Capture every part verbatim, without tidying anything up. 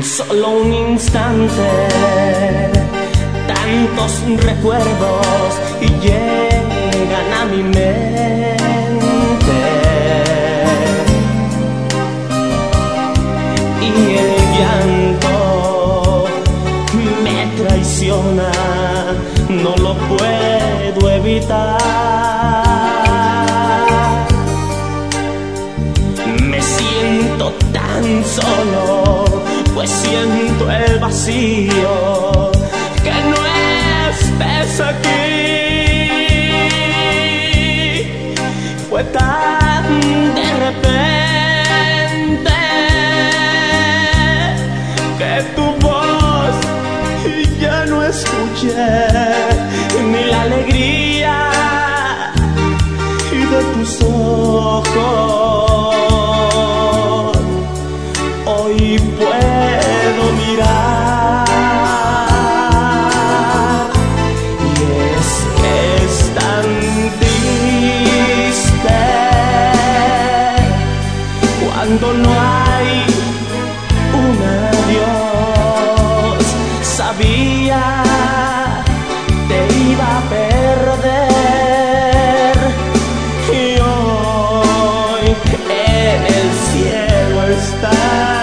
Solo un instante, tantos recuerdos y llegan a mi mente, y el llanto me traiciona, no lo puedo evitar. Me siento tan solo, pues siento el vacío, que no estés aquí. Fue tan de repente que tu voz ya no escuché, ni la alegría de tus ojos. Hoy puedo mirar, y es que es tan triste cuando no hay un adiós. Sabía te iba a perder, y hoy en el cielo está.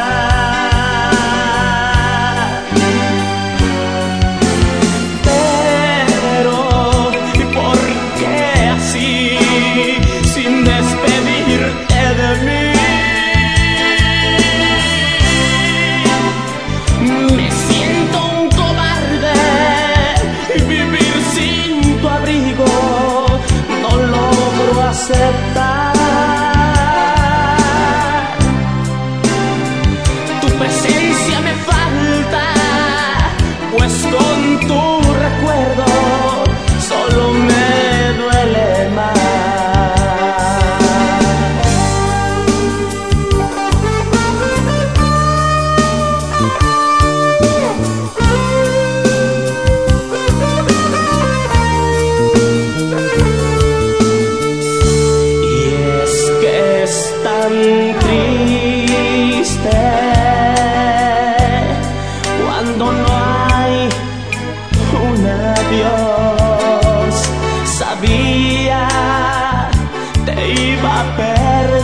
Aceptar tu presencia me falta, pues con tu recuerdo solo me duele más. Tan triste cuando no hay un adiós. Sabía te iba a perder.